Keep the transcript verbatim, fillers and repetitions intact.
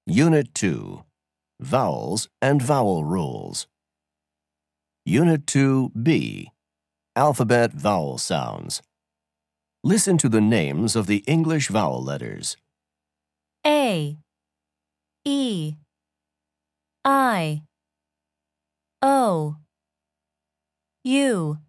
Unit two, Vowels and Vowel Rules. Unit two B, Alphabet Vowel Sounds. Listen to the names of the English vowel letters. A, E, I, O, U.